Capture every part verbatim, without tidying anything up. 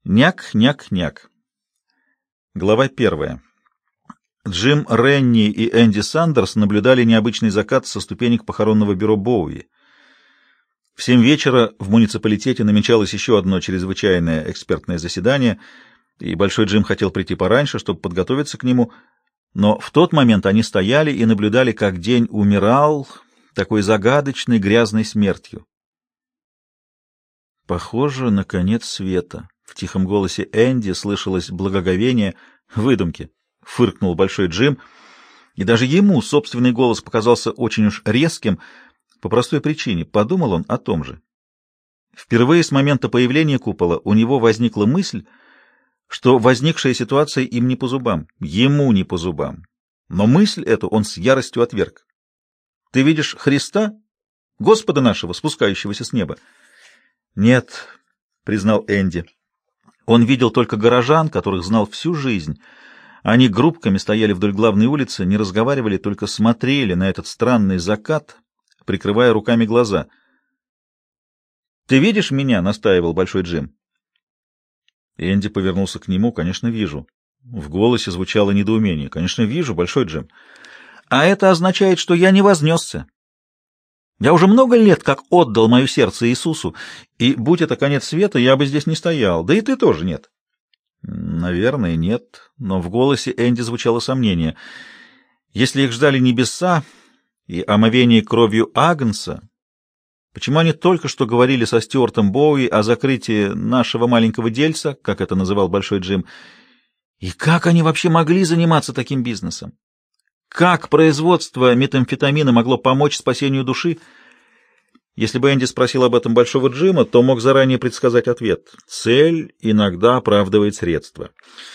Няк, няк, няк. Глава первая. Джим Ренни и Энди Сандерс наблюдали необычный закат со ступенек похоронного бюро Боуи. В семь вечера в муниципалитете намечалось еще одно чрезвычайное экспертное заседание, и Большой Джим хотел прийти пораньше, чтобы подготовиться к нему, но в тот момент они стояли и наблюдали, как день умирал такой загадочной грязной смертью. «Похоже на конец света». В тихом голосе Энди слышалось благоговение. «Выдумки!» — фыркнул Большой Джим, и даже ему собственный голос показался очень уж резким, по простой причине. Подумал он о том же. Впервые с момента появления купола у него возникла мысль, что возникшая ситуация им не по зубам, ему не по зубам. Но мысль эту он с яростью отверг. «Ты видишь Христа, Господа нашего, спускающегося с неба?» «Нет», — признал Энди. Он видел только горожан, которых знал всю жизнь. Они группками стояли вдоль главной улицы, не разговаривали, только смотрели на этот странный закат, прикрывая руками глаза. «Ты видишь меня?» — настаивал Большой Джим. Энди повернулся к нему. «Конечно, вижу». В голосе звучало недоумение. «Конечно, вижу, Большой Джим. А это означает, что я не вознесся. Я уже много лет как отдал мое сердце Иисусу, и, будь это конец света, я бы здесь не стоял. Да и ты тоже нет». «Наверное, нет». Но в голосе Энди звучало сомнение. Если их ждали небеса и омовение кровью Агнца, почему они только что говорили со Стюартом Боуи о закрытии нашего маленького дельца, как это называл Большой Джим, и как они вообще могли заниматься таким бизнесом? Как производство метамфетамина могло помочь спасению души? Если бы Энди спросил об этом Большого Джима, то мог заранее предсказать ответ. Цель иногда оправдывает средства.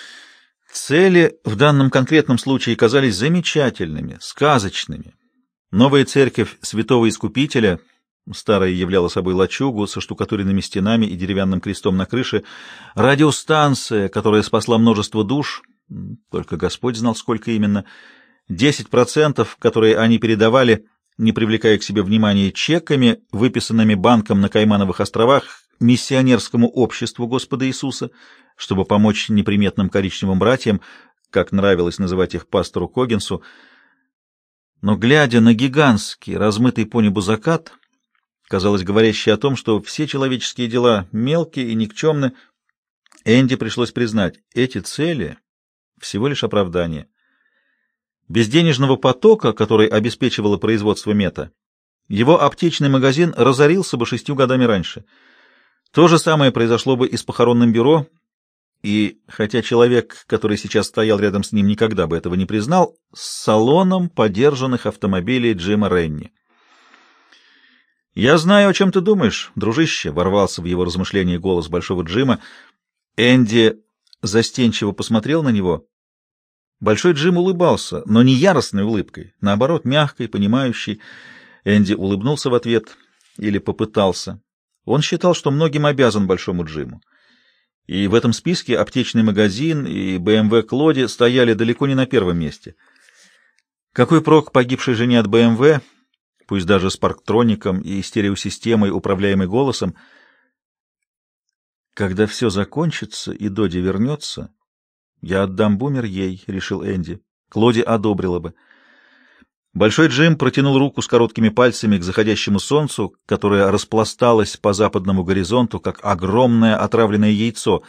Цели в данном конкретном случае казались замечательными, сказочными. Новая церковь Святого Искупителя, старая являла собой лачугу со штукатуренными стенами и деревянным крестом на крыше, радиостанция, которая спасла множество душ, только Господь знал, сколько именно, десять процентов, которые они передавали, не привлекая к себе внимания, чеками, выписанными банком на Каймановых островах, миссионерскому обществу Господа Иисуса, чтобы помочь неприметным коричневым братьям, как нравилось называть их пастору Коггинсу. Но, глядя на гигантский, размытый по небу закат, казалось, говорящий о том, что все человеческие дела мелкие и никчемны, Энди пришлось признать, эти цели — всего лишь оправдание. Без денежного потока, который обеспечивало производство мета, его аптечный магазин разорился бы шестью годами раньше. То же самое произошло бы и с похоронным бюро, и, хотя человек, который сейчас стоял рядом с ним, никогда бы этого не признал, с салоном подержанных автомобилей Джима Ренни. «Я знаю, о чем ты думаешь, дружище», — ворвался в его размышления голос Большого Джима. Энди застенчиво посмотрел на него. Большой Джим улыбался, но не яростной улыбкой, наоборот, мягкой, понимающей. Энди улыбнулся в ответ, или попытался. Он считал, что многим обязан Большому Джиму. И в этом списке аптечный магазин и бэ эм вэ Клоди стояли далеко не на первом месте. Какой прок погибшей жене от бэ эм вэ, пусть даже с парктроником и стереосистемой, управляемой голосом? «Когда все закончится и Доди вернется, я отдам бумер ей», — решил Энди. Клоди одобрила бы. Большой Джим протянул руку с короткими пальцами к заходящему солнцу, которое распласталось по западному горизонту, как огромное отравленное яйцо.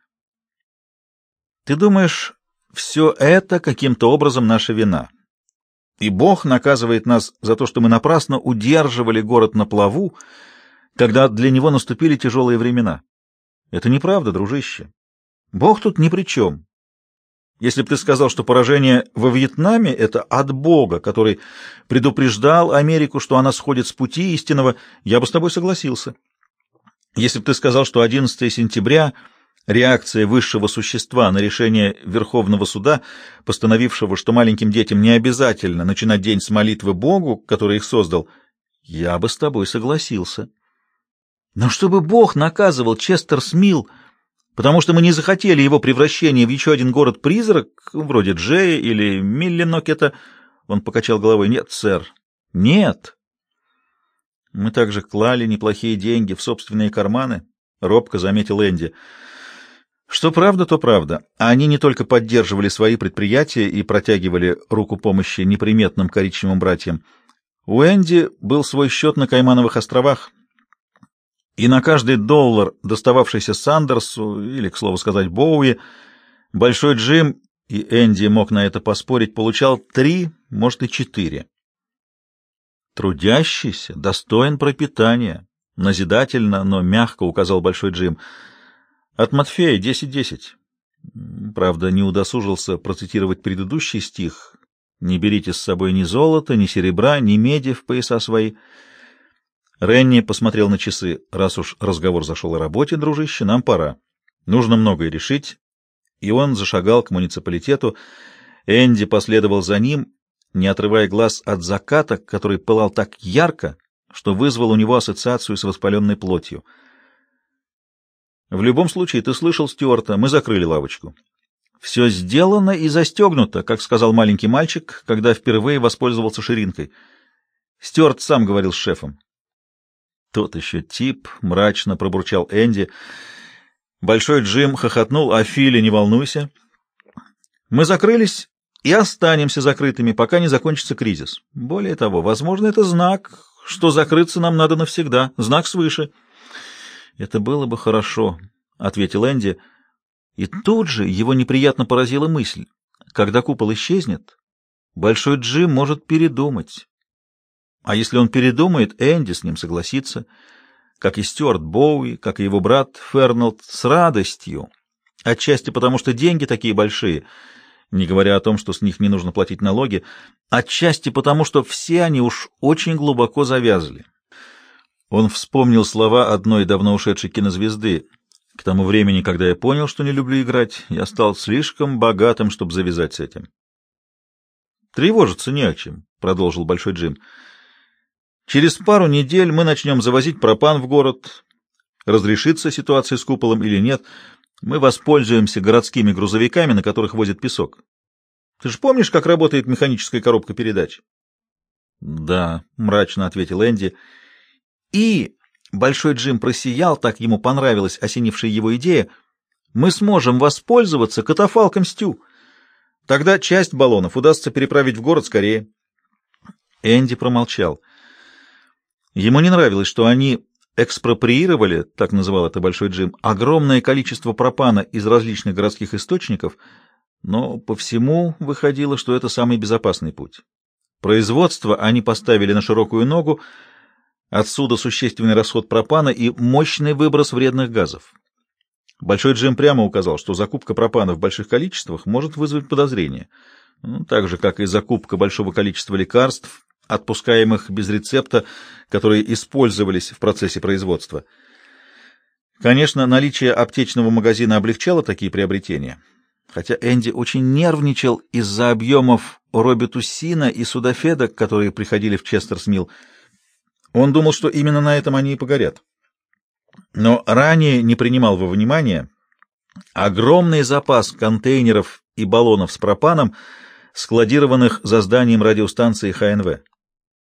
«Ты думаешь, все это каким-то образом наша вина? И Бог наказывает нас за то, что мы напрасно удерживали город на плаву, когда для него наступили тяжелые времена? Это неправда, дружище. Бог тут ни при чем. Если бы ты сказал, что поражение во Вьетнаме — это от Бога, который предупреждал Америку, что она сходит с пути истинного, я бы с тобой согласился. Если бы ты сказал, что одиннадцатого сентября — реакция высшего существа на решение Верховного суда, постановившего, что маленьким детям не обязательно начинать день с молитвы Богу, который их создал, я бы с тобой согласился. Но чтобы Бог наказывал Честер-Смилл, потому что мы не захотели его превращения в еще один город-призрак, вроде Джея или Миллинокета, он покачал головой. Нет, сэр, нет. Мы также клали неплохие деньги в собственные карманы, робко заметил Энди. Что правда, то правда. Они не только поддерживали свои предприятия и протягивали руку помощи неприметным коричневым братьям. У Энди был свой счет на Каймановых островах, и на каждый доллар, достававшийся Сандерсу, или, к слову сказать, Боуи, Большой Джим, и Энди мог на это поспорить, получал три, может и четыре. «Трудящийся, достоин пропитания», — назидательно, но мягко указал Большой Джим. «От Матфея десять-десять». Правда, не удосужился процитировать предыдущий стих: «Не берите с собой ни золота, ни серебра, ни меди в пояса свои». Ренни посмотрел на часы. «Раз уж разговор зашел о работе, дружище, нам пора. Нужно многое решить». И он зашагал к муниципалитету. Энди последовал за ним, не отрывая глаз от заката, который пылал так ярко, что вызвал у него ассоциацию с воспаленной плотью. «В любом случае, ты слышал Стюарта, мы закрыли лавочку. Все сделано и застегнуто», как сказал маленький мальчик, когда впервые воспользовался ширинкой. Стюарт сам говорил с шефом. «Тот еще тип», — мрачно пробурчал Энди. Большой Джим хохотнул. «А Филли, не волнуйся. Мы закрылись и останемся закрытыми, пока не закончится кризис. Более того, возможно, это знак, что закрыться нам надо навсегда, знак свыше». «Это было бы хорошо», — ответил Энди. И тут же его неприятно поразила мысль: когда купол исчезнет, Большой Джим может передумать. А если он передумает, Энди с ним согласится, как и Стюарт Боуи, как и его брат Фернолд, с радостью, отчасти потому, что деньги такие большие, не говоря о том, что с них не нужно платить налоги, отчасти потому, что все они уж очень глубоко завязли. Он вспомнил слова одной давно ушедшей кинозвезды: «К тому времени, когда я понял, что не люблю играть, я стал слишком богатым, чтобы завязать с этим». «Тревожиться не о чем», — продолжил Большой Джим. «Через пару недель мы начнем завозить пропан в город. Разрешится ситуация с куполом или нет, мы воспользуемся городскими грузовиками, на которых возят песок. Ты же помнишь, как работает механическая коробка передач?» «Да», — мрачно ответил Энди. И Большой Джим просиял, так ему понравилась осенившая его идея: мы сможем воспользоваться катафалком Стю. Тогда часть баллонов удастся переправить в город скорее. Энди промолчал. Ему не нравилось, что они экспроприировали, так называл это Большой Джим, огромное количество пропана из различных городских источников, но по всему выходило, что это самый безопасный путь. Производство они поставили на широкую ногу, отсюда существенный расход пропана и мощный выброс вредных газов. Большой Джим прямо указал, что закупка пропана в больших количествах может вызвать подозрения, ну, так же, как и закупка большого количества лекарств, отпускаемых без рецепта, которые использовались в процессе производства. Конечно, наличие аптечного магазина облегчало такие приобретения, хотя Энди очень нервничал из-за объемов робитусина и судафеда, которые приходили в Честерс-Милл. Он думал, что именно на этом они и погорят. Но ранее не принимал во внимание огромный запас контейнеров и баллонов с пропаном, складированных за зданием радиостанции Ха Эн Вэ.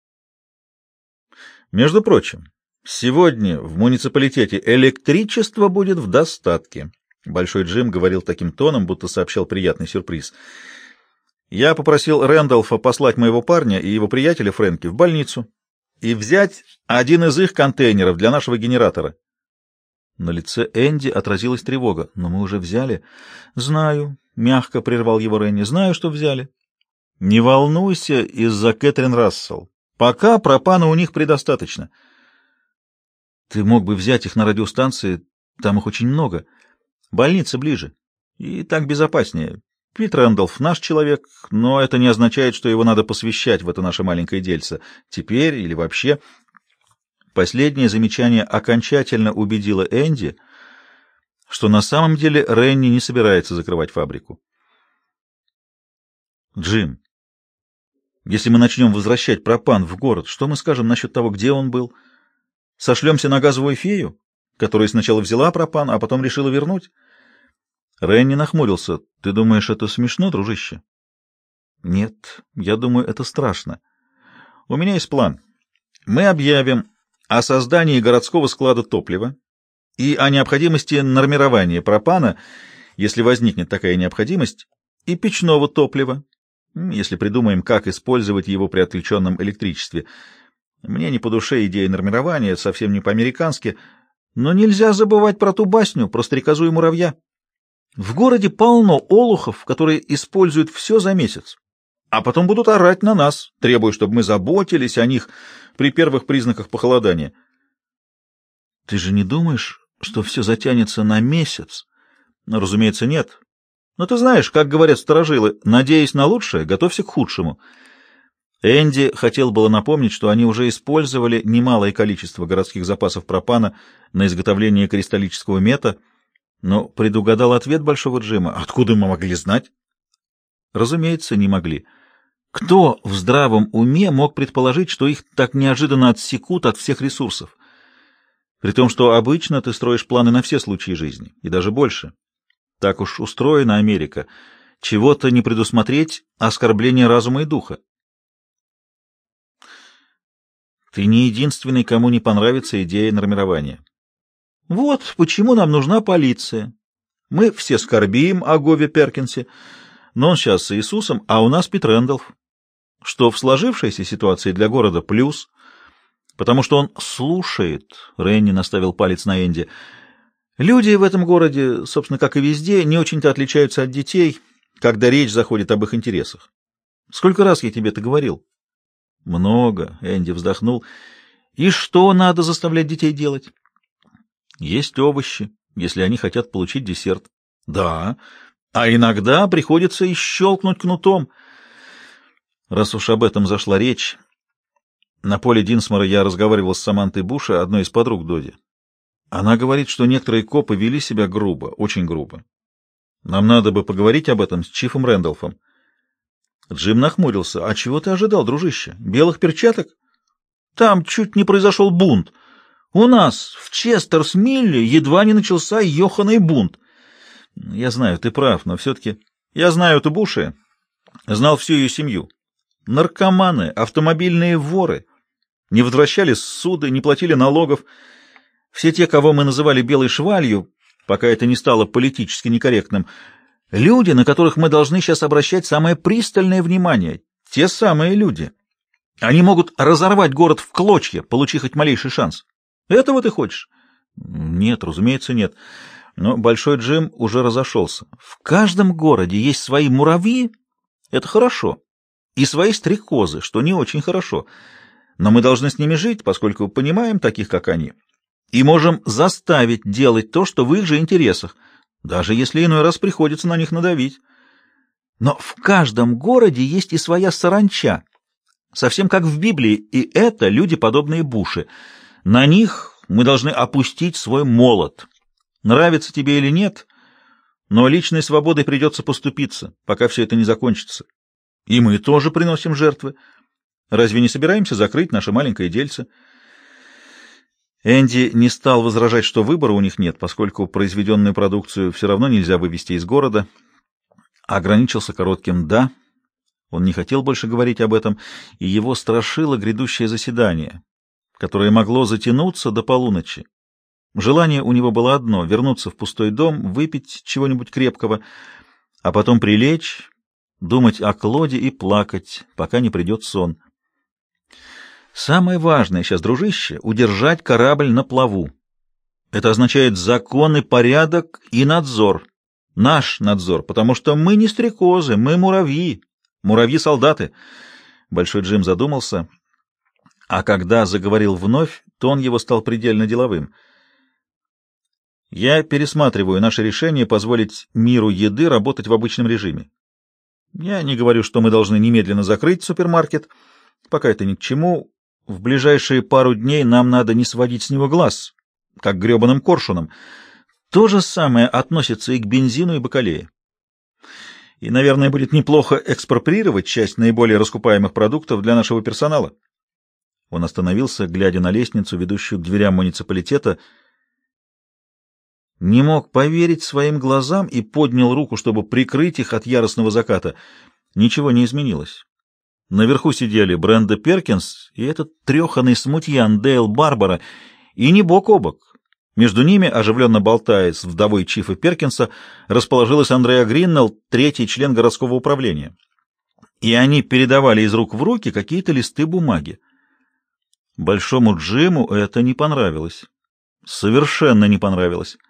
Между прочим, сегодня в муниципалитете электричество будет в достатке. Большой Джим говорил таким тоном, будто сообщал приятный сюрприз. Я попросил Рэндалфа послать моего парня и его приятеля Фрэнки в больницу и взять один из их контейнеров для нашего генератора. На лице Энди отразилась тревога. «Но мы уже взяли». «Знаю», — мягко прервал его Ренни, — «знаю, что взяли». «Не волнуйся из-за Кэтрин Рассел. Пока пропана у них предостаточно». «Ты мог бы взять их на радиостанции, там их очень много. Больница ближе. И так безопаснее. Пит Рэндалф наш человек, но это не означает, что его надо посвящать в это наше маленькое дельце. Теперь или вообще». Последнее замечание окончательно убедило Энди, что на самом деле Ренни не собирается закрывать фабрику. «Джим, если мы начнем возвращать пропан в город, что мы скажем насчет того, где он был? Сошлемся на газовую фею, которая сначала взяла пропан, а потом решила вернуть?» Ренни нахмурился. «Ты думаешь, это смешно, дружище?» «Нет, я думаю, это страшно. У меня есть план. Мы объявим о создании городского склада топлива и о необходимости нормирования пропана если возникнет такая необходимость, и печного топлива, если придумаем, как использовать его при отключенном электричестве. Мне не по душе идея нормирования, совсем не по-американски, но нельзя забывать про ту басню, про стрекозу и муравья. В городе полно олухов, которые используют все за месяц, а потом будут орать на нас, требуя, чтобы мы заботились о них при первых признаках похолодания. Ты же не думаешь, что все затянется на месяц? Ну, разумеется, нет. Но ты знаешь, как говорят старожилы, надеясь на лучшее, готовься к худшему. Энди хотел было напомнить, что они уже использовали немалое количество городских запасов пропана на изготовление кристаллического мета, но предугадал ответ Большого Джима. Откуда мы могли знать? Разумеется, не могли. Кто в здравом уме мог предположить, что их так неожиданно отсекут от всех ресурсов? При том, что обычно ты строишь планы на все случаи жизни, и даже больше. Так уж устроена Америка. Чего-то не предусмотреть — оскорбление разума и духа. Ты не единственный, кому не понравится идея нормирования. Вот почему нам нужна полиция. Мы все скорбим о Гове Перкинсе, но он сейчас с Иисусом, а у нас Пит Рэндалф. Что в сложившейся ситуации для города плюс, потому что он слушает, Ренни наставил палец на Энди. Люди в этом городе, собственно, как и везде, не очень-то отличаются от детей, когда речь заходит об их интересах. Сколько раз я тебе это говорил? Много, Энди вздохнул. И что надо заставлять детей делать? Есть овощи, если они хотят получить десерт. Да, а иногда приходится и щелкнуть кнутом. Раз уж об этом зашла речь, на поле Динсмора я разговаривал с Самантой Буша, одной из подруг Доди. Она говорит, что некоторые копы вели себя грубо, очень грубо. Нам надо бы поговорить об этом с Чифом Рэндалфом. Джим нахмурился. А чего ты ожидал, дружище? Белых перчаток? Там чуть не произошел бунт. У нас в Честерс-Милле едва не начался ёханый бунт. Я знаю, ты прав, но все-таки... Я знаю эту Буши, знал всю ее семью. Наркоманы, автомобильные воры. Не возвращали суды, не платили налогов. Все те, кого мы называли белой швалью, пока это не стало политически некорректным, люди, на которых мы должны сейчас обращать самое пристальное внимание, те самые люди. Они могут разорвать город в клочья, получив хоть малейший шанс. Этого ты хочешь? Нет, разумеется, нет. Но Большой Джим уже разошелся. В каждом городе есть свои муравьи, это хорошо, и свои стрекозы, что не очень хорошо. Но мы должны с ними жить, поскольку понимаем таких, как они, и можем заставить делать то, что в их же интересах, даже если иной раз приходится на них надавить. Но в каждом городе есть и своя саранча, совсем как в Библии, и это люди, подобные Буши. На них мы должны опустить свой молот. Нравится тебе или нет, но личной свободой придется поступиться, пока все это не закончится. И мы тоже приносим жертвы. Разве не собираемся закрыть наше маленькое дельце? Энди не стал возражать, что выбора у них нет, поскольку произведенную продукцию все равно нельзя вывести из города. Ограничился коротким «да». Он не хотел больше говорить об этом, и его страшило грядущее заседание, которое могло затянуться до полуночи. Желание у него было одно — вернуться в пустой дом, выпить чего-нибудь крепкого, а потом прилечь, думать о Клоде и плакать, пока не придет сон. Самое важное сейчас, дружище, — удержать корабль на плаву. Это означает закон и порядок и надзор. Наш надзор, потому что мы не стрекозы, мы муравьи, муравьи-солдаты. Большой Джим задумался, а когда заговорил вновь, тон его стал предельно деловым. Я пересматриваю наше решение позволить миру еды работать в обычном режиме. Я не говорю, что мы должны немедленно закрыть супермаркет, пока это ни к чему. В ближайшие пару дней нам надо не сводить с него глаз, как гребаным коршуном. То же самое относится и к бензину и бакалее. И, наверное, будет неплохо экспроприировать часть наиболее раскупаемых продуктов для нашего персонала. Он остановился, глядя на лестницу, ведущую к дверям муниципалитета, не мог поверить своим глазам и поднял руку, чтобы прикрыть их от яростного заката. Ничего не изменилось. Наверху сидели Бренда Перкинс и этот треханый смутьян Дейл Барбара, и не бок о бок. Между ними, оживленно болтая с вдовой Чифа Перкинса, расположилась Андреа Гриннелл, третий член городского управления. И они передавали из рук в руки какие-то листы бумаги. Большому Джиму это не понравилось. Совершенно не понравилось.